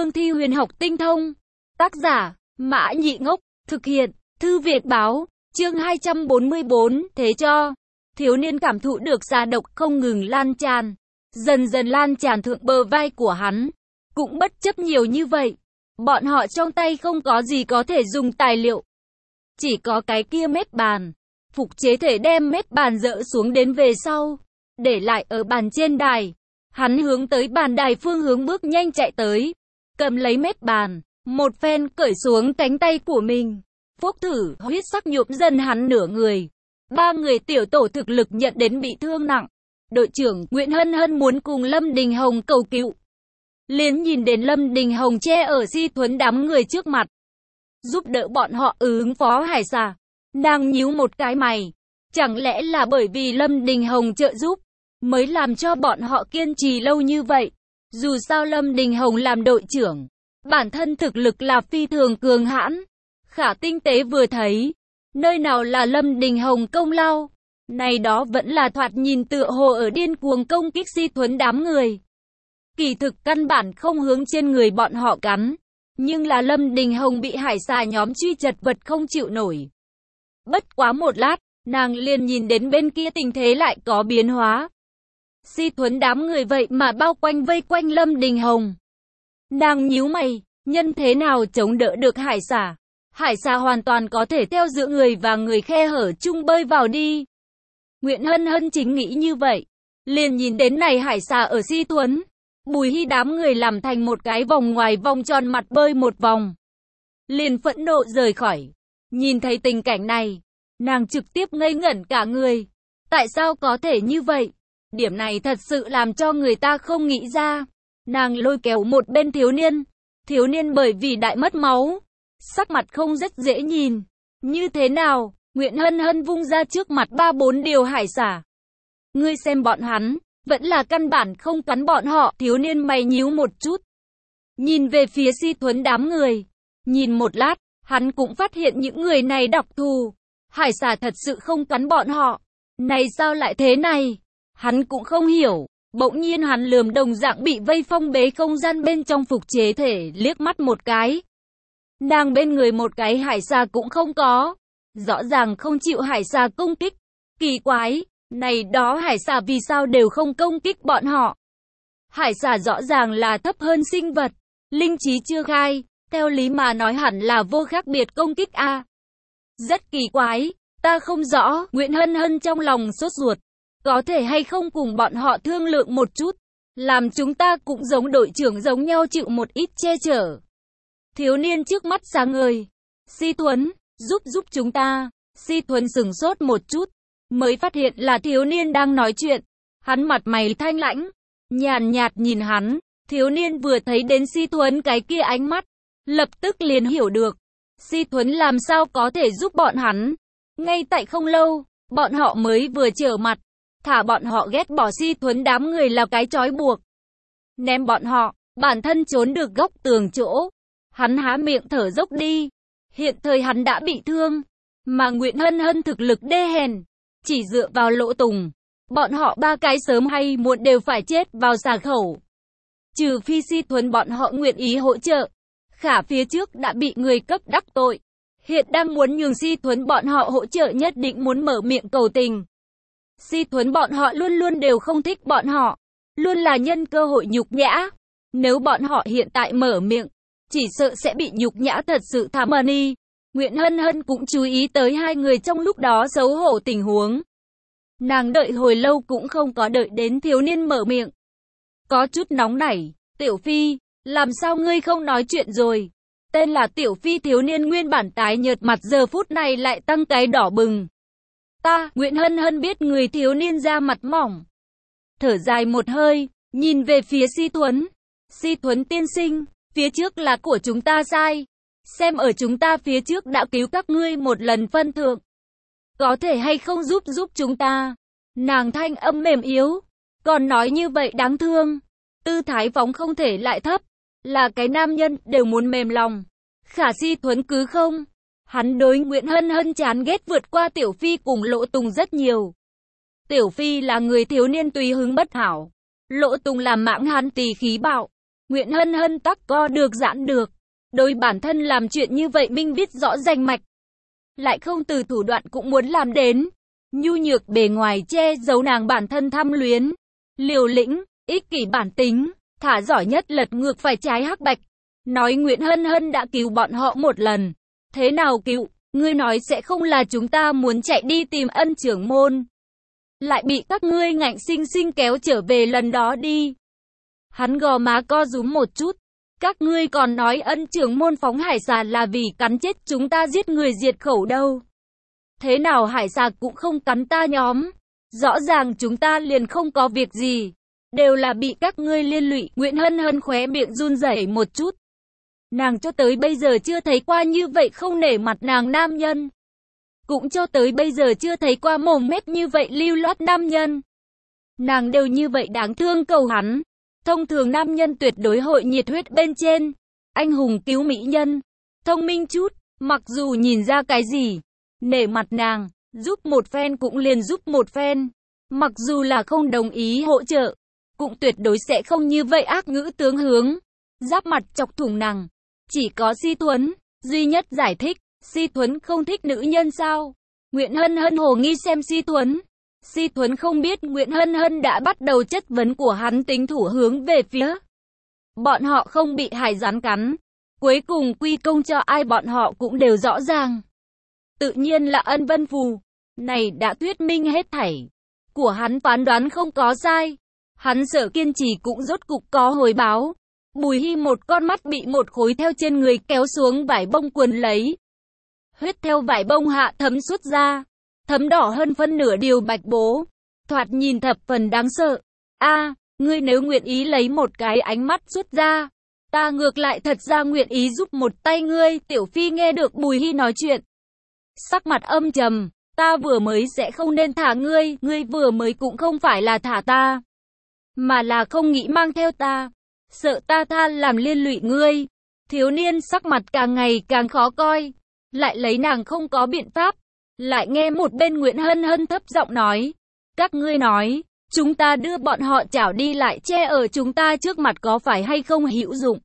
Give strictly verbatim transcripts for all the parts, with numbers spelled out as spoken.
cương thi huyền học tinh thông. Tác giả, Mã Nhị Ngốc, thực hiện, Thư Việt Báo, chương hai trăm bốn mươi bốn, thế cho. Thiếu niên cảm thụ được da độc không ngừng lan tràn, dần dần lan tràn thượng bờ vai của hắn. Cũng bất chấp nhiều như vậy, bọn họ trong tay không có gì có thể dùng tài liệu. Chỉ có cái kia mép bàn. Phục chế thể đem mép bàn dỡ xuống đến về sau, để lại ở bàn trên đài. Hắn hướng tới bàn đài phương hướng bước nhanh chạy tới, cầm lấy mép bàn, một phen cởi xuống cánh tay của mình. Phốc thử, huyết sắc nhuộm dần hắn nửa người. Ba người tiểu tổ thực lực nhận đến bị thương nặng. Đội trưởng Nguyễn Hân Hân muốn cùng Lâm Đình Hồng cầu cứu. Liền nhìn đến Lâm Đình Hồng che ở Di Thuấn đám người trước mặt, giúp đỡ bọn họ ứng phó hải xà. Nàng nhíu một cái mày, chẳng lẽ là bởi vì Lâm Đình Hồng trợ giúp mới làm cho bọn họ kiên trì lâu như vậy? Dù sao Lâm Đình Hồng làm đội trưởng, bản thân thực lực là phi thường cường hãn. Khả tinh tế vừa thấy, nơi nào là Lâm Đình Hồng công lao, này đó vẫn là thoạt nhìn tựa hồ ở điên cuồng công kích Di Thuấn đám người. Kỳ thực căn bản không hướng trên người bọn họ cắn, nhưng là Lâm Đình Hồng bị hải xà nhóm truy chật vật không chịu nổi. Bất quá một lát, nàng liền nhìn đến bên kia tình thế lại có biến hóa. Di Thuấn đám người vậy mà bao quanh vây quanh Lâm Đình Hồng. Nàng nhíu mày, nhân thế nào chống đỡ được hải xà? Hải xà hoàn toàn có thể theo giữa người và người khe hở chung bơi vào đi. Nguyễn Hân Hân chính nghĩ như vậy, liền nhìn đến này hải xà ở Di Thuấn, Bùi Hy đám người làm thành một cái vòng ngoài vòng tròn mặt bơi một vòng. Liền phẫn nộ rời khỏi. Nhìn thấy tình cảnh này, nàng trực tiếp ngây ngẩn cả người. Tại sao có thể như vậy? Điểm này thật sự làm cho người ta không nghĩ ra. Nàng lôi kéo một bên thiếu niên. Thiếu niên bởi vì đại mất máu, sắc mặt không rất dễ nhìn. Như thế nào? Nguyễn Hân Hân vung ra trước mặt ba bốn điều hải xà. Ngươi xem bọn hắn, vẫn là căn bản không cắn bọn họ. Thiếu niên mày nhíu một chút, nhìn về phía Di Thuấn đám người. Nhìn một lát, hắn cũng phát hiện những người này đặc thù. Hải xà thật sự không cắn bọn họ. Này sao lại thế này? Hắn cũng không hiểu. Bỗng nhiên hắn lườm đồng dạng bị vây phong bế không gian bên trong phục chế thể liếc mắt một cái. Nàng bên người một cái hải xà cũng không có. Rõ ràng không chịu hải xà công kích. Kỳ quái, này đó hải xà vì sao đều không công kích bọn họ? Hải xà rõ ràng là thấp hơn sinh vật, linh trí chưa khai. Theo lý mà nói hẳn là vô khác biệt công kích a. À. Rất kỳ quái, ta không rõ. Nguyễn Hân Hân trong lòng sốt ruột. Có thể hay không cùng bọn họ thương lượng một chút, làm chúng ta cũng giống đội trưởng giống nhau chịu một ít che chở. Thiếu niên trước mắt sáng ngời. Di Thuấn, giúp giúp chúng ta. Di Thuấn sửng sốt một chút, mới phát hiện là thiếu niên đang nói chuyện. Hắn mặt mày thanh lãnh, nhàn nhạt nhìn hắn. Thiếu niên vừa thấy đến Di Thuấn cái kia ánh mắt, lập tức liền hiểu được. Di Thuấn làm sao có thể giúp bọn hắn. Ngay tại không lâu, bọn họ mới vừa trở mặt. Thả bọn họ ghét bỏ Di Thuấn đám người là cái trói buộc. Ném bọn họ, bản thân trốn được góc tường chỗ. Hắn há miệng thở dốc đi. Hiện thời hắn đã bị thương. Mà Nguyễn Hân Hân thực lực đê hèn. Chỉ dựa vào Lỗ Tùng, bọn họ ba cái sớm hay muộn đều phải chết vào xà khẩu. Trừ phi Di Thuấn bọn họ nguyện ý hỗ trợ. Khả phía trước đã bị người cấp đắc tội. Hiện đang muốn nhường Di Thuấn bọn họ hỗ trợ, nhất định muốn mở miệng cầu tình. Di Thuấn bọn họ luôn luôn đều không thích bọn họ. Luôn là nhân cơ hội nhục nhã. Nếu bọn họ hiện tại mở miệng, chỉ sợ sẽ bị nhục nhã thật sự thảm đi. Nguyễn Hân Hân cũng chú ý tới hai người trong lúc đó xấu hổ tình huống. Nàng đợi hồi lâu cũng không có đợi đến thiếu niên mở miệng. Có chút nóng nảy. Tiểu Phi, làm sao ngươi không nói chuyện rồi? Tên là Tiểu Phi thiếu niên nguyên bản tái nhợt mặt giờ phút này lại tăng cái đỏ bừng. Ta, Nguyễn Hân Hân biết người thiếu niên da mặt mỏng. Thở dài một hơi, nhìn về phía Di Thuấn. Di Thuấn tiên sinh, phía trước là của chúng ta sai. Xem ở chúng ta phía trước đã cứu các ngươi một lần phân thượng. Có thể hay không giúp giúp chúng ta? Nàng thanh âm mềm yếu, còn nói như vậy đáng thương. Tư thái phóng không thể lại thấp. Là cái nam nhân đều muốn mềm lòng. Khả Di Thuấn cứ không. Hắn đối Nguyễn Hân Hân chán ghét vượt qua Tiểu Phi cùng Lỗ Tùng rất nhiều. Tiểu Phi là người thiếu niên tùy hứng bất hảo. Lỗ Tùng là mãng hán tỳ khí bạo. Nguyễn Hân Hân tắc co được giãn được. Đối bản thân làm chuyện như vậy minh biết rõ rành mạch. Lại không từ thủ đoạn cũng muốn làm đến. Nhu nhược bề ngoài che giấu nàng bản thân tham luyến. Liều lĩnh, ích kỷ bản tính, thả giỏi nhất lật ngược phải trái hắc bạch. Nói Nguyễn Hân Hân đã cứu bọn họ một lần. Thế nào cứu? Ngươi nói sẽ không là chúng ta muốn chạy đi tìm ân trưởng môn. Lại bị các ngươi ngạnh sinh sinh kéo trở về lần đó đi. Hắn gò má co rúm một chút. Các ngươi còn nói ân trưởng môn phóng hải xà là vì cắn chết chúng ta giết người diệt khẩu đâu. Thế nào hải xà cũng không cắn ta nhóm. Rõ ràng chúng ta liền không có việc gì. Đều là bị các ngươi liên lụy. Nguyễn Hân Hân khóe miệng run rẩy một chút. Nàng cho tới bây giờ chưa thấy qua như vậy không nể mặt nàng nam nhân. Cũng cho tới bây giờ chưa thấy qua mồm mép như vậy lưu loát nam nhân. Nàng đều như vậy đáng thương cầu hắn. Thông thường nam nhân tuyệt đối hội nhiệt huyết bên trên. Anh hùng cứu mỹ nhân. Thông minh chút, mặc dù nhìn ra cái gì. Nể mặt nàng, giúp một phen cũng liền giúp một phen. Mặc dù là không đồng ý hỗ trợ, cũng tuyệt đối sẽ không như vậy ác ngữ tướng hướng. Giáp mặt chọc thủng nàng. Chỉ có Si Thuấn, duy nhất giải thích. Si Thuấn không thích nữ nhân sao? Nguyễn Hân Hân hồ nghi xem Si Thuấn. Si Thuấn không biết Nguyễn Hân Hân đã bắt đầu chất vấn của hắn tính thủ hướng về phía. Bọn họ không bị hải rắn cắn. Cuối cùng quy công cho ai bọn họ cũng đều rõ ràng. Tự nhiên là Ân Vân Phù. Này đã thuyết minh hết thảy. Của hắn phán đoán không có sai. Hắn sợ kiên trì cũng rốt cục có hồi báo. Bùi Hi một con mắt bị một khối theo trên người kéo xuống vải bông quần lấy. Huyết theo vải bông hạ thấm xuất ra. Thấm đỏ hơn phân nửa điều bạch bố. Thoạt nhìn thập phần đáng sợ. A, ngươi nếu nguyện ý lấy một cái ánh mắt xuất ra. Ta ngược lại thật ra nguyện ý giúp một tay ngươi. Tiểu Phi nghe được Bùi Hi nói chuyện. Sắc mặt âm trầm. Ta vừa mới sẽ không nên thả ngươi. Ngươi vừa mới cũng không phải là thả ta. Mà là không nghĩ mang theo ta. Sợ ta tha làm liên lụy ngươi. Thiếu niên sắc mặt càng ngày càng khó coi. Lại lấy nàng không có biện pháp. Lại nghe một bên Nguyễn Hân Hân thấp giọng nói. Các ngươi nói, chúng ta đưa bọn họ chảo đi lại che ở chúng ta trước mặt có phải hay không hữu dụng.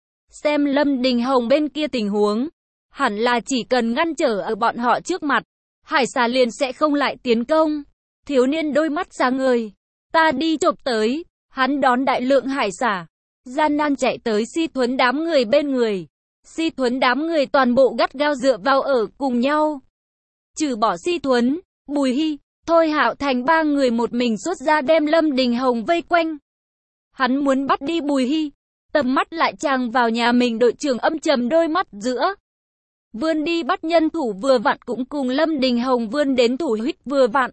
Xem Lâm Đình Hồng bên kia tình huống. Hẳn là chỉ cần ngăn trở ở bọn họ trước mặt. Hải xà liền sẽ không lại tiến công. Thiếu niên đôi mắt sáng ngời. Ta đi chộp tới. Hắn đón đại lượng hải xà. Gian nan chạy tới Si Thuấn đám người bên người. Si Thuấn đám người toàn bộ gắt gao dựa vào ở cùng nhau. Trừ bỏ Si Thuấn, Bùi Hi, Thôi Hạo Thành ba người một mình xuất ra đem Lâm Đình Hồng vây quanh. Hắn muốn bắt đi Bùi Hi, tầm mắt lại chàng vào nhà mình đội trưởng âm trầm đôi mắt giữa. Vươn đi bắt nhân thủ vừa vặn cũng cùng Lâm Đình Hồng vươn đến thủ huyết vừa vặn.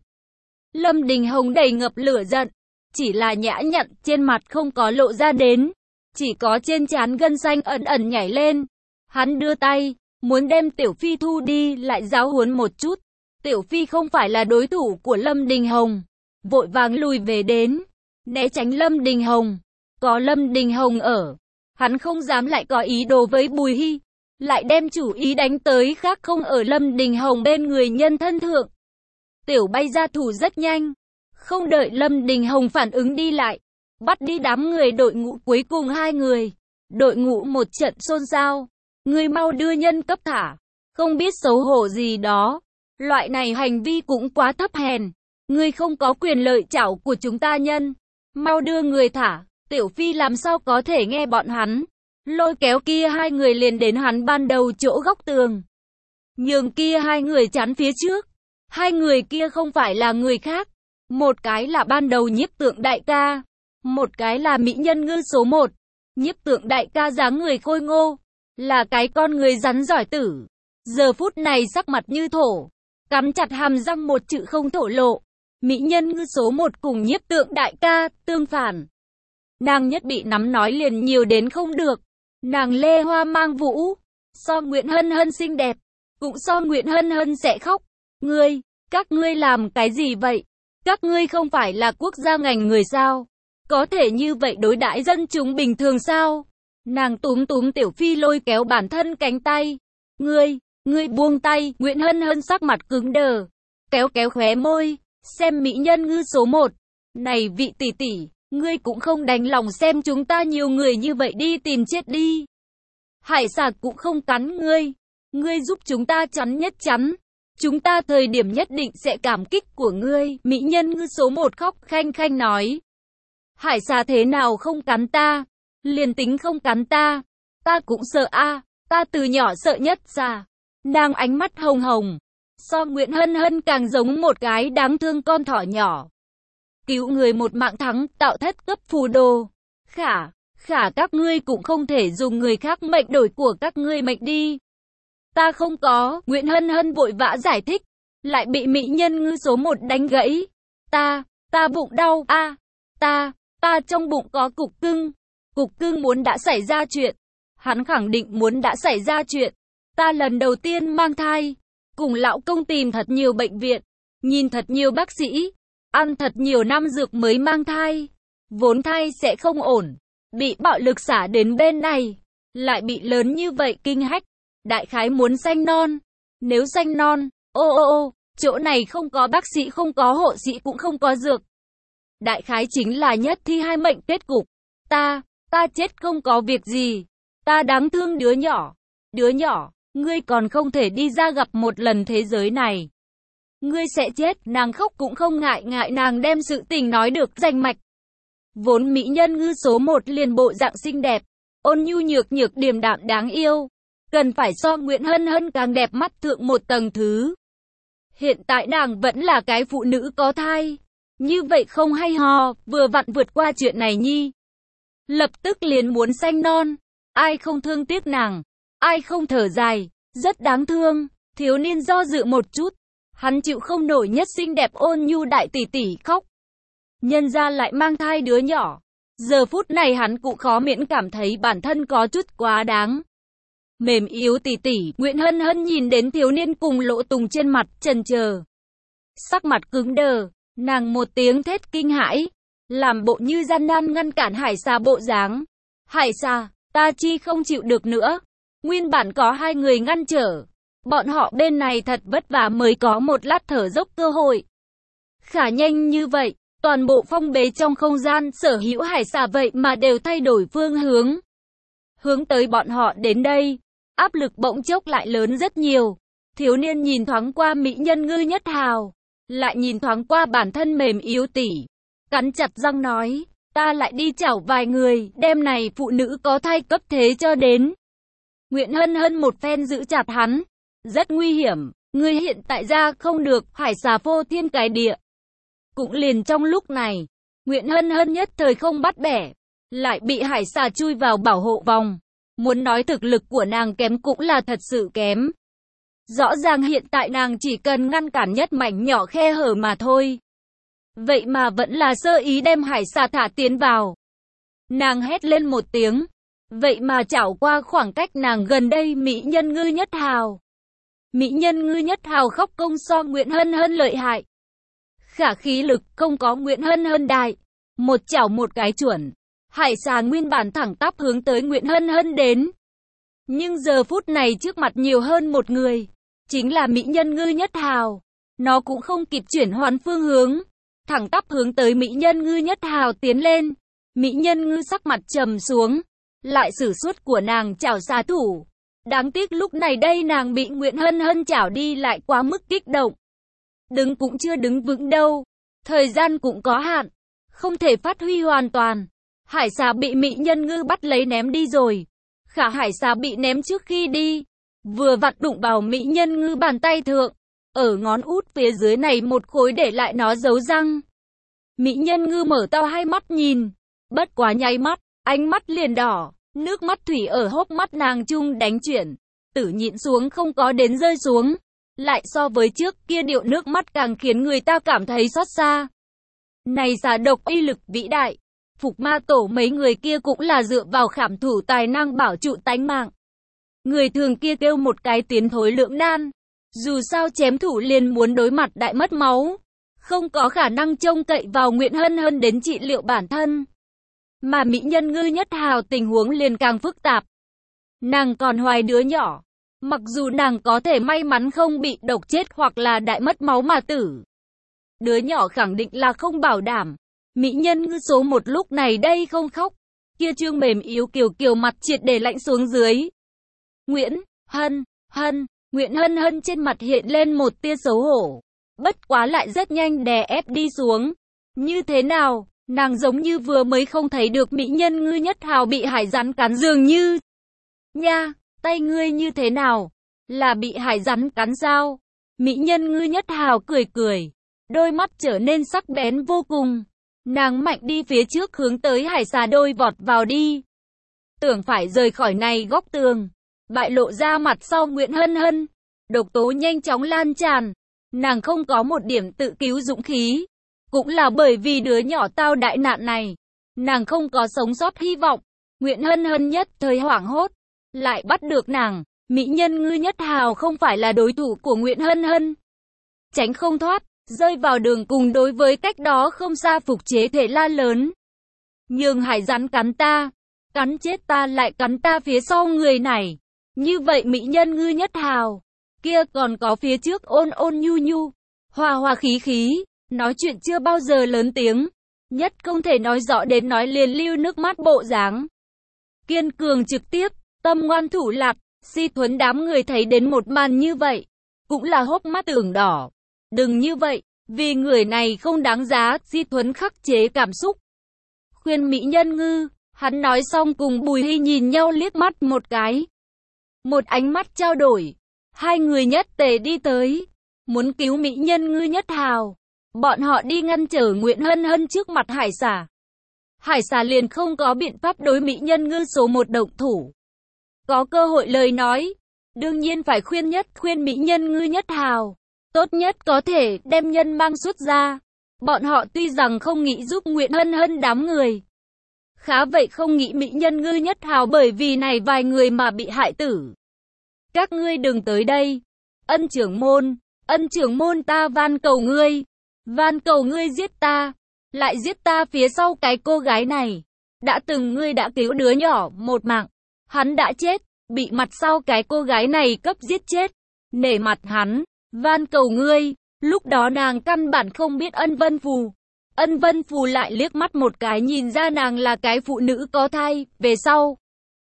Lâm Đình Hồng đầy ngập lửa giận, chỉ là nhã nhặn trên mặt không có lộ ra đến. Chỉ có trên trán gân xanh ẩn ẩn nhảy lên. Hắn đưa tay, muốn đem Tiểu Phi thu đi lại giáo huấn một chút. Tiểu Phi không phải là đối thủ của Lâm Đình Hồng. Vội vàng lùi về đến. Né tránh Lâm Đình Hồng. Có Lâm Đình Hồng ở. Hắn không dám lại có ý đồ với Bùi Hi. Lại đem chủ ý đánh tới khác không ở Lâm Đình Hồng bên người nhân thân thượng. Tiểu bay ra thủ rất nhanh. Không đợi Lâm Đình Hồng phản ứng đi lại. Bắt đi đám người đội ngũ cuối cùng hai người. Đội ngũ một trận xôn xao. Ngươi mau đưa nhân cấp thả. Không biết xấu hổ gì đó. Loại này hành vi cũng quá thấp hèn. Ngươi không có quyền lợi chảo của chúng ta nhân. Mau đưa người thả. Tiểu Phi làm sao có thể nghe bọn hắn. Lôi kéo kia hai người liền đến hắn ban đầu chỗ góc tường. Nhường kia hai người chắn phía trước. Hai người kia không phải là người khác. Một cái là ban đầu Nhiếp Tượng đại ca. Một cái là mỹ nhân ngư số một. Nhiếp Tượng đại ca dáng người khôi ngô. Là cái con người rắn giỏi tử. Giờ phút này sắc mặt như thổ. Cắn chặt hàm răng một chữ không thổ lộ. Mỹ nhân ngư số một cùng Nhiếp Tượng đại ca, tương phản. Nàng nhất bị nắm nói liền nhiều đến không được. Nàng lê hoa mang vũ. So Nguyễn Hân Hân xinh đẹp. Cũng so Nguyễn Hân Hân sẽ khóc. Ngươi, các ngươi làm cái gì vậy? Các ngươi không phải là quốc gia ngành người sao? Có thể như vậy đối đãi dân chúng bình thường sao? Nàng túm túm Tiểu Phi lôi kéo bản thân cánh tay. Ngươi, ngươi buông tay. Nguyễn Hân Hân sắc mặt cứng đờ. Kéo kéo khóe môi. Xem mỹ nhân ngư số một. Này vị tỷ tỷ, Ngươi cũng không đành lòng xem chúng ta nhiều người như vậy đi tìm chết đi. Hải xà cũng không cắn ngươi. Ngươi giúp chúng ta chắn nhất chắn. Chúng ta thời điểm nhất định sẽ cảm kích của ngươi. Mỹ nhân ngư số một khóc khanh khanh nói. Hải xà thế nào không cắn ta? Liền tính không cắn ta. Ta cũng sợ a, ta từ nhỏ sợ nhất xà. Nàng ánh mắt hồng hồng. So Nguyễn Hân Hân càng giống một cái đáng thương con thỏ nhỏ. Cứu người một mạng thắng, tạo thất cấp phù đồ. Khả, khả các ngươi cũng không thể dùng người khác mệnh đổi của các ngươi mệnh đi. Ta không có, Nguyễn Hân Hân vội vã giải thích. Lại bị mỹ nhân ngư số một đánh gãy. Ta, ta bụng đau, a, ta, ta trong bụng có cục cưng. Cục cưng muốn đã xảy ra chuyện. Hắn khẳng định muốn đã xảy ra chuyện. Ta lần đầu tiên mang thai. Cùng lão công tìm thật nhiều bệnh viện. Nhìn thật nhiều bác sĩ. Ăn thật nhiều năm dược mới mang thai. Vốn thai sẽ không ổn. Bị bạo lực xả đến bên này. Lại bị lớn như vậy kinh hách. Đại khái muốn sanh non. Nếu sanh non, ô ô ô, chỗ này không có bác sĩ, không có hộ sĩ, cũng không có dược. Đại khái chính là nhất thi hai mệnh kết cục. Ta, ta chết không có việc gì. Ta đáng thương đứa nhỏ. Đứa nhỏ, ngươi còn không thể đi ra gặp một lần thế giới này. Ngươi sẽ chết, nàng khóc cũng không ngại ngại nàng đem sự tình nói được rành mạch. Vốn mỹ nhân ngư số một liền bộ dạng xinh đẹp, ôn nhu nhược nhược điềm đạm đáng yêu. Cần phải so Nguyễn Hân Hân càng đẹp mắt thượng một tầng thứ. Hiện tại nàng vẫn là cái phụ nữ có thai. Như vậy không hay ho, vừa vặn vượt qua chuyện này nhi. Lập tức liền muốn sanh non. Ai không thương tiếc nàng, ai không thở dài, rất đáng thương. Thiếu niên do dự một chút. Hắn chịu không nổi nhất xinh đẹp ôn nhu đại tỷ tỷ khóc. Nhân ra lại mang thai đứa nhỏ. Giờ phút này hắn cũng khó miễn cảm thấy bản thân có chút quá đáng. Mềm yếu tỷ tỷ, Nguyễn Hân Hân nhìn đến thiếu niên cùng Lỗ Tùng trên mặt, chần chờ. Sắc mặt cứng đờ, nàng một tiếng thét kinh hãi, làm bộ như gian nan ngăn cản Hải xà bộ dáng. Hải xà, ta chi không chịu được nữa. Nguyên bản có hai người ngăn trở. Bọn họ bên này thật vất vả mới có một lát thở dốc cơ hội. Khả nhanh như vậy, toàn bộ phong bế trong không gian sở hữu hải xà vậy mà đều thay đổi phương hướng. Hướng tới bọn họ đến đây, áp lực bỗng chốc lại lớn rất nhiều. Thiếu niên nhìn thoáng qua mỹ nhân ngư nhất hào, lại nhìn thoáng qua bản thân mềm yếu tỉ. Cắn chặt răng nói, ta lại đi chảo vài người, đêm này phụ nữ có thai cấp thế cho đến. Nguyễn Hân Hân một phen giữ chặt hắn. Rất nguy hiểm, ngươi hiện tại ra không được, hải xà phô thiên cái địa. Cũng liền trong lúc này, Nguyễn Hân Hân nhất thời không bắt bẻ, lại bị hải xà chui vào bảo hộ vòng. Muốn nói thực lực của nàng kém cũng là thật sự kém. Rõ ràng hiện tại nàng chỉ cần ngăn cản nhất mảnh nhỏ khe hở mà thôi. Vậy mà vẫn là sơ ý đem hải xà thả tiến vào. Nàng hét lên một tiếng. Vậy mà chảo qua khoảng cách nàng gần đây mỹ nhân ngư nhất hào. Mỹ nhân ngư nhất hào khóc công so Nguyễn Hân Hân lợi hại. Khả khí lực không có Nguyễn Hân Hân đại. Một chảo một cái chuẩn. Hải xà nguyên bản thẳng tắp hướng tới Nguyễn Hân Hân đến. Nhưng giờ phút này trước mặt nhiều hơn một người. Chính là mỹ nhân ngư nhất hào. Nó cũng không kịp chuyển hoàn phương hướng. Thẳng tắp hướng tới mỹ nhân ngư nhất hào tiến lên. Mỹ nhân ngư sắc mặt trầm xuống. Lại sử xuất của nàng chảo xà thủ. Đáng tiếc lúc này đây nàng bị Nguyễn Hân Hân chảo đi lại quá mức kích động. Đứng cũng chưa đứng vững đâu. Thời gian cũng có hạn. Không thể phát huy hoàn toàn. Hải xà bị mỹ nhân ngư bắt lấy ném đi rồi. Khả hải xà bị ném trước khi đi. Vừa vặn đụng vào mỹ nhân ngư bàn tay thượng. Ở ngón út phía dưới này một khối để lại nó dấu răng. Mỹ nhân ngư mở to hai mắt nhìn. Bất quá nháy mắt, ánh mắt liền đỏ. Nước mắt thủy ở hốc mắt nàng chung đánh chuyển. Tử nhịn xuống không có đến rơi xuống. Lại so với trước kia điệu nước mắt càng khiến người ta cảm thấy xót xa. Này xà độc uy lực vĩ đại. Phục ma tổ mấy người kia cũng là dựa vào khảm thủ tài năng bảo trụ tánh mạng. Người thường kia kêu một cái tiến thối lưỡng nan. Dù sao chém thủ liền muốn đối mặt đại mất máu. Không có khả năng trông cậy vào Nguyễn Hân Hân đến trị liệu bản thân. Mà mỹ nhân ngư nhất hào tình huống liền càng phức tạp. Nàng còn hoài đứa nhỏ. Mặc dù nàng có thể may mắn không bị độc chết hoặc là đại mất máu mà tử. Đứa nhỏ khẳng định là không bảo đảm. Mỹ nhân ngư số một lúc này đây không khóc. Kia trương mềm yếu kiều kiều mặt triệt để lạnh xuống dưới. Nguyễn Hân Hân, Nguyễn Hân Hân trên mặt hiện lên một tia xấu hổ. Bất quá lại rất nhanh đè ép đi xuống. Như thế nào, nàng giống như vừa mới không thấy được mỹ nhân ngư nhất hào bị hải rắn cắn dường như. Nha, tay ngươi như thế nào? Là bị hải rắn cắn sao? Mỹ nhân ngư nhất hào cười cười. Đôi mắt trở nên sắc bén vô cùng. Nàng mạnh đi phía trước hướng tới hải xà đôi vọt vào đi. Tưởng phải rời khỏi này góc tường. Bại lộ ra mặt sau Nguyễn Hân Hân. Độc tố nhanh chóng lan tràn. Nàng không có một điểm tự cứu dũng khí. Cũng là bởi vì đứa nhỏ tao đại nạn này. Nàng không có sống sót hy vọng. Nguyễn Hân Hân nhất thời hoảng hốt. Lại bắt được nàng. Mỹ nhân ngư nhất hào không phải là đối thủ của Nguyễn Hân Hân. Tránh không thoát. Rơi vào đường cùng đối với cách đó không xa phục chế thể la lớn. Nhưng hải rắn cắn ta. Cắn chết ta lại cắn ta phía sau người này. Như vậy mỹ nhân ngư nhất hào. Kia còn có phía trước ôn ôn nhu nhu. Hòa hòa khí khí. Nói chuyện chưa bao giờ lớn tiếng. Nhất không thể nói rõ đến nói liền lưu nước mắt bộ dáng. Kiên cường trực tiếp. Tâm ngoan thủ lạt. Si Thuấn đám người thấy đến một màn như vậy. Cũng là hốc mắt ửng đỏ. Đừng như vậy, vì người này không đáng giá, Si Thuấn khắc chế cảm xúc. Khuyên mỹ nhân ngư, hắn nói xong cùng Bùi Hy nhìn nhau liếc mắt một cái. Một ánh mắt trao đổi, hai người nhất tề đi tới, muốn cứu mỹ nhân ngư nhất hào. Bọn họ đi ngăn trở Nguyễn Hân Hân trước mặt hải xà. Hải xà liền không có biện pháp đối mỹ nhân ngư số một động thủ. Có cơ hội lời nói, đương nhiên phải khuyên nhất khuyên mỹ nhân ngư nhất hào. Tốt nhất có thể đem nhân mang xuất ra. Bọn họ tuy rằng không nghĩ giúp Nguyễn Hân Hân đám người. Khá vậy không nghĩ mỹ nhân ngư nhất hào bởi vì này vài người mà bị hại tử. Các ngươi đừng tới đây. Ân trưởng môn, ân trưởng môn ta van cầu ngươi. Van cầu ngươi giết ta. Lại giết ta phía sau cái cô gái này. Đã từng ngươi đã cứu đứa nhỏ một mạng. Hắn đã chết, bị mặt sau cái cô gái này cấp giết chết. Nể mặt hắn. Van cầu ngươi, lúc đó nàng căn bản không biết Ân Vân Phù. Ân Vân Phù lại liếc mắt một cái nhìn ra nàng là cái phụ nữ có thai, về sau.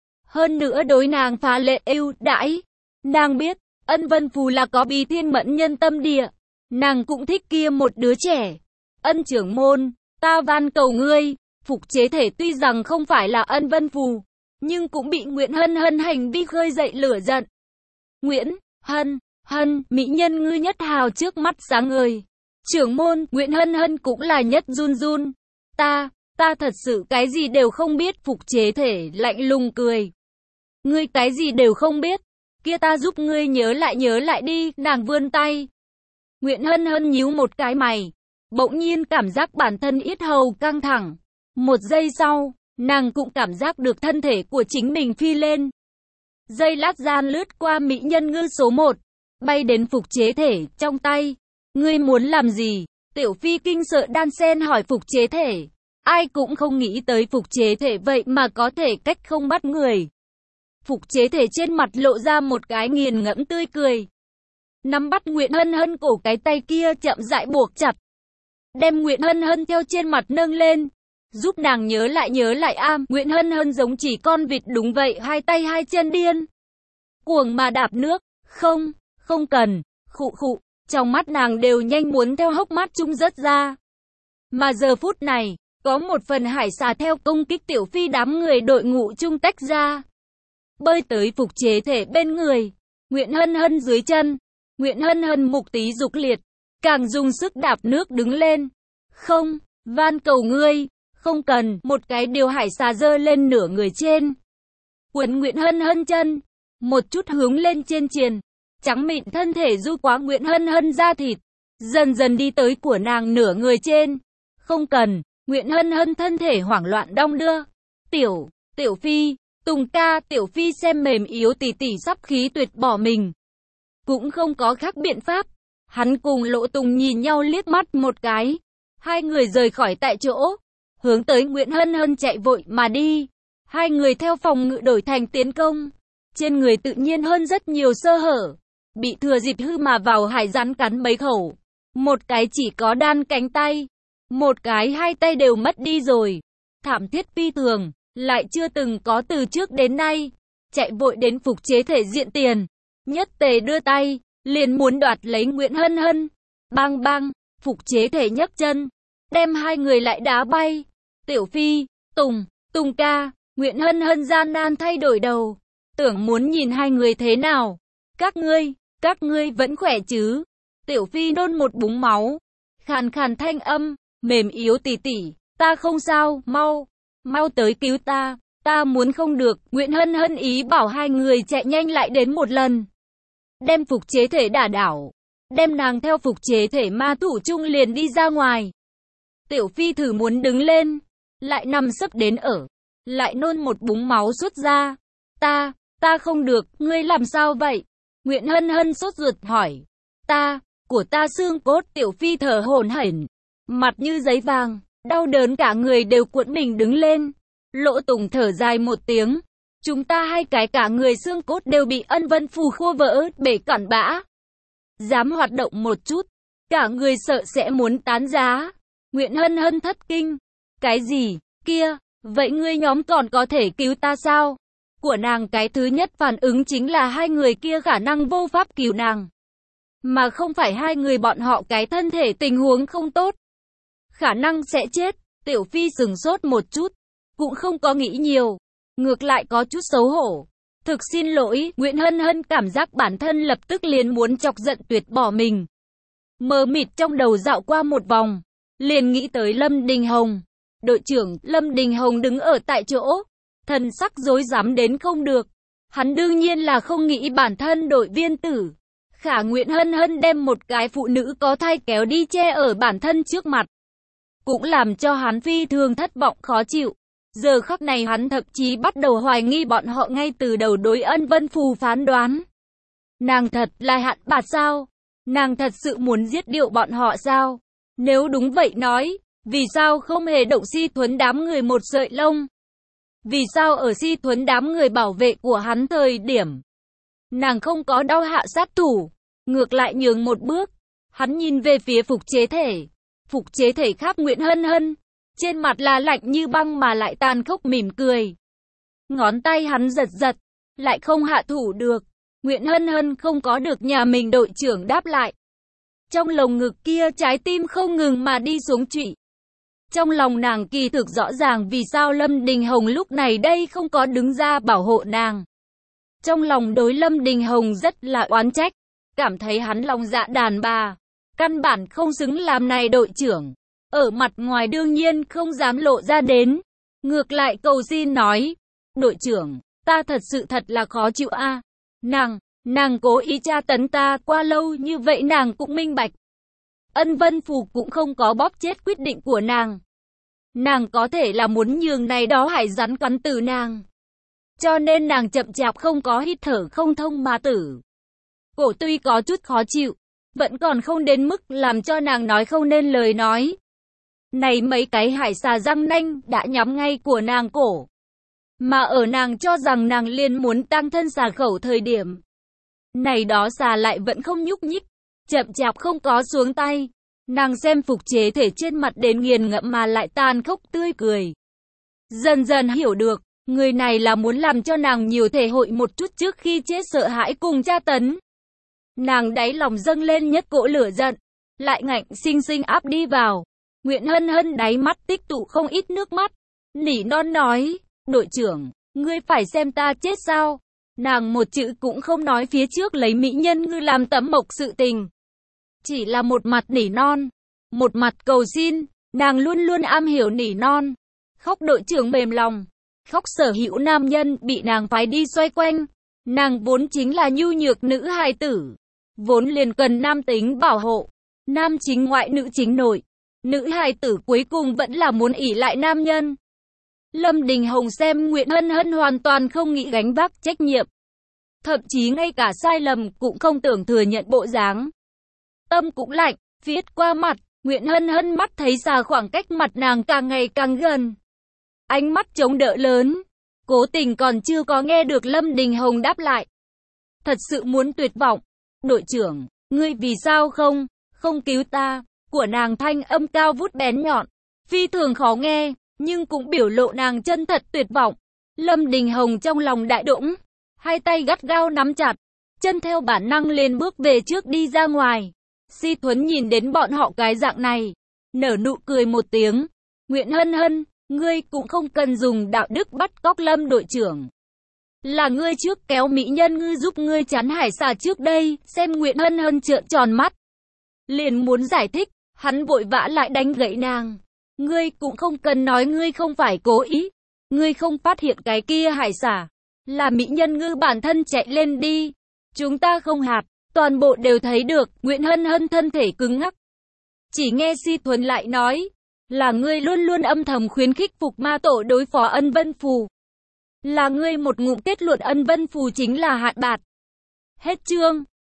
Hơn nữa đối nàng phá lệ ưu đãi. Nàng biết, Ân Vân Phù là có bí thiên mẫn nhân tâm địa. Nàng cũng thích kia một đứa trẻ. Ân trưởng môn, ta van cầu ngươi, phục chế thể tuy rằng không phải là Ân Vân Phù, nhưng cũng bị Nguyễn Hân Hân hành vi khơi dậy lửa giận. Nguyễn Hân Hân, mỹ nhân ngư nhất hào trước mắt sáng ngời. Trưởng môn, Nguyễn Hân Hân cũng là nhất run run. Ta, ta thật sự cái gì đều không biết, phục chế thể lạnh lùng cười. Ngươi cái gì đều không biết, kia ta giúp ngươi nhớ lại nhớ lại đi, nàng vươn tay. Nguyễn Hân Hân nhíu một cái mày, bỗng nhiên cảm giác bản thân yết hầu căng thẳng. Một giây sau, nàng cũng cảm giác được thân thể của chính mình phi lên. Giây lát gian lướt qua mỹ nhân ngư số một. Bay đến phục chế thể trong tay. Ngươi muốn làm gì? Tiểu Phi kinh sợ đan sen hỏi phục chế thể. Ai cũng không nghĩ tới phục chế thể vậy mà có thể cách không bắt người. Phục chế thể trên mặt lộ ra một cái nghiền ngẫm tươi cười. Nắm bắt Nguyễn Hân Hân cổ cái tay kia chậm rãi buộc chặt. Đem Nguyễn Hân Hân theo trên mặt nâng lên. Giúp nàng nhớ lại nhớ lại am. Nguyễn Hân Hân giống chỉ con vịt đúng vậy, hai tay hai chân điên. Cuồng mà đạp nước. Không. Không cần, khụ khụ, trong mắt nàng đều nhanh muốn theo hốc mắt chung rớt ra. Mà giờ phút này, có một phần hải xà theo công kích Tiểu Phi đám người đội ngũ chung tách ra. Bơi tới phục chế thể bên người, Nguyễn Hân Hân dưới chân, Nguyễn Hân Hân mục tí dục liệt, càng dùng sức đạp nước đứng lên. Không, van cầu ngươi, không cần, một cái điều hải xà giơ lên nửa người trên. Quấn Nguyễn Hân Hân chân, một chút hướng lên trên triền. Trắng mịn thân thể du quá Nguyễn Hân Hân da thịt, dần dần đi tới của nàng nửa người trên. Không cần, Nguyễn Hân Hân thân thể hoảng loạn đong đưa. Tiểu, Tiểu Phi, Tùng ca, Tiểu Phi xem mềm yếu tỉ tỉ sắp khí tuyệt bỏ mình. Cũng không có khác biện pháp. Hắn cùng Lộ Tùng nhìn nhau liếc mắt một cái. Hai người rời khỏi tại chỗ, hướng tới Nguyễn Hân Hân chạy vội mà đi. Hai người theo phòng ngự đổi thành tiến công. Trên người tự nhiên hơn rất nhiều sơ hở. Bị thừa dịp hư mà vào hải rắn cắn mấy khẩu. Một cái chỉ có đan cánh tay. Một cái hai tay đều mất đi rồi. Thảm thiết phi thường, lại chưa từng có từ trước đến nay. Chạy vội đến phục chế thể diện tiền. Nhất Tề đưa tay, liền muốn đoạt lấy Nguyễn Hân Hân. Bang bang, phục chế thể nhấc chân, đem hai người lại đá bay. Tiểu Phi, Tùng, Tùng ca, Nguyễn Hân Hân gian nan thay đổi đầu. Tưởng muốn nhìn hai người thế nào. Các ngươi, các ngươi vẫn khỏe chứ? Tiểu Phi nôn một búng máu. Khàn khàn thanh âm, mềm yếu tỉ tỉ. Ta không sao, mau, mau tới cứu ta. Ta muốn không được. Nguyễn Hân Hân ý bảo hai người chạy nhanh lại đến một lần. Đem phục chế thể đả đảo. Đem nàng theo phục chế thể ma thủ chung liền đi ra ngoài. Tiểu Phi thử muốn đứng lên. Lại nằm sấp đến ở. Lại nôn một búng máu xuất ra. Ta, ta không được, ngươi làm sao vậy? Nguyễn Hân Hân sốt ruột hỏi. Ta, của ta xương cốt. Tiểu Phi thở hổn hển, mặt như giấy vàng, đau đớn cả người đều cuộn mình đứng lên. Lỗ Tùng thở dài một tiếng. Chúng ta hai cái cả người xương cốt đều bị ân vân phù khô vỡ, bể cặn bã. Dám hoạt động một chút, cả người sợ sẽ muốn tán giá. Nguyễn Hân Hân thất kinh. Cái gì, kia, vậy ngươi nhóm còn có thể cứu ta sao? Của nàng cái thứ nhất phản ứng chính là hai người kia khả năng vô pháp cứu nàng. Mà không phải hai người bọn họ cái thân thể tình huống không tốt. Khả năng sẽ chết. Tiểu Phi sừng sốt một chút, cũng không có nghĩ nhiều. Ngược lại có chút xấu hổ. Thực xin lỗi, Nguyễn Hân Hân cảm giác bản thân lập tức liền muốn chọc giận tuyệt bỏ mình. Mờ mịt trong đầu dạo qua một vòng, liền nghĩ tới Lâm Đình Hồng. Đội trưởng, Lâm Đình Hồng đứng ở tại chỗ, thần sắc rối rắm đến không được. Hắn đương nhiên là không nghĩ bản thân đội viên tử. Khả Nguyễn Hân Hân đem một cái phụ nữ có thai kéo đi che ở bản thân trước mặt. Cũng làm cho hắn phi thường thất vọng khó chịu. Giờ khắc này hắn thậm chí bắt đầu hoài nghi bọn họ ngay từ đầu đối ân vân phù phán đoán. Nàng thật là hạn bạt sao? Nàng thật sự muốn giết điệu bọn họ sao? Nếu đúng vậy nói, vì sao không hề động Si Thuấn đám người một sợi lông? Vì sao ở Si Thuấn đám người bảo vệ của hắn thời điểm nàng không có đau hạ sát thủ, ngược lại nhường một bước? Hắn nhìn về phía phục chế thể. Phục chế thể khác Nguyễn Hân Hân, trên mặt là lạnh như băng mà lại tàn khốc mỉm cười. Ngón tay hắn giật giật, lại không hạ thủ được. Nguyễn Hân Hân không có được nhà mình đội trưởng đáp lại. Trong lồng ngực kia trái tim không ngừng mà đi xuống trụy. Trong lòng nàng kỳ thực rõ ràng vì sao Lâm Đình Hồng lúc này đây không có đứng ra bảo hộ nàng. Trong lòng đối Lâm Đình Hồng rất là oán trách, cảm thấy hắn lòng dạ đàn bà, căn bản không xứng làm này đội trưởng. Ở mặt ngoài đương nhiên không dám lộ ra đến, ngược lại cầu xin nói, đội trưởng, ta thật sự thật là khó chịu a. À. Nàng, nàng cố ý tra tấn ta qua lâu như vậy nàng cũng minh bạch. Ân vân phù cũng không có bóp chết quyết định của nàng. Nàng có thể là muốn nhường này đó hải rắn cắn từ nàng. Cho nên nàng chậm chạp không có hít thở không thông mà tử. Cổ tuy có chút khó chịu, vẫn còn không đến mức làm cho nàng nói không nên lời nói. Này mấy cái hải xà răng nanh đã nhắm ngay của nàng cổ. Mà ở nàng cho rằng nàng liền muốn tăng thân xà khẩu thời điểm. Này đó xà lại vẫn không nhúc nhích, chậm chạp không có xuống tay. Nàng xem phục chế thể trên mặt đến nghiền ngẫm mà lại tàn khốc tươi cười. Dần dần hiểu được, người này là muốn làm cho nàng nhiều thể hội một chút trước khi chết sợ hãi cùng tra tấn. Nàng đáy lòng dâng lên nhất cỗ lửa giận, lại ngạnh sinh sinh áp đi vào. Nguyễn Hân Hân đáy mắt tích tụ không ít nước mắt, nỉ non nói, đội trưởng, ngươi phải xem ta chết sao? Nàng một chữ cũng không nói phía trước lấy mỹ nhân ngư làm tấm mộc sự tình. Chỉ là một mặt nỉ non, một mặt cầu xin, nàng luôn luôn am hiểu nỉ non. Khóc đội trưởng mềm lòng, khóc sở hữu nam nhân bị nàng phái đi xoay quanh. Nàng vốn chính là nhu nhược nữ hài tử, vốn liền cần nam tính bảo hộ, nam chính ngoại nữ chính nội. Nữ hài tử cuối cùng vẫn là muốn ỷ lại nam nhân. Lâm Đình Hồng xem Nguyễn Hân Hân hoàn toàn không nghĩ gánh vác trách nhiệm. Thậm chí ngay cả sai lầm cũng không tưởng thừa nhận bộ dáng. Tâm cũng lạnh, viết qua mặt, Nguyễn Hân Hân mắt thấy xa khoảng cách mặt nàng càng ngày càng gần. Ánh mắt chống đỡ lớn, cố tình còn chưa có nghe được Lâm Đình Hồng đáp lại. Thật sự muốn tuyệt vọng. Đội trưởng, ngươi vì sao không, không cứu ta? của nàng thanh âm cao vút bén nhọn, phi thường khó nghe, nhưng cũng biểu lộ nàng chân thật tuyệt vọng. Lâm Đình Hồng trong lòng đại đũng, hai tay gắt gao nắm chặt, chân theo bản năng lên bước về trước đi ra ngoài. Si Thuấn nhìn đến bọn họ cái dạng này, nở nụ cười một tiếng. Nguyễn Hân Hân, ngươi cũng không cần dùng đạo đức bắt cóc Lâm đội trưởng. Là ngươi trước kéo mỹ nhân ngư giúp ngươi chắn hải xà trước đây, xem Nguyễn Hân Hân trợn tròn mắt. Liền muốn giải thích, hắn vội vã lại đánh gãy nàng. Ngươi cũng không cần nói ngươi không phải cố ý. Ngươi không phát hiện cái kia hải xà là mỹ nhân ngư bản thân chạy lên đi. Chúng ta không hạt, toàn bộ đều thấy được. Nguyễn Hân Hân thân thể cứng ngắc. Chỉ nghe Si Thuấn lại nói, là ngươi luôn luôn âm thầm khuyến khích Phục Ma Tổ đối phó Ân Vân Phù. Là ngươi một ngụm kết luận Ân Vân Phù chính là hạn bạt. Hết chương.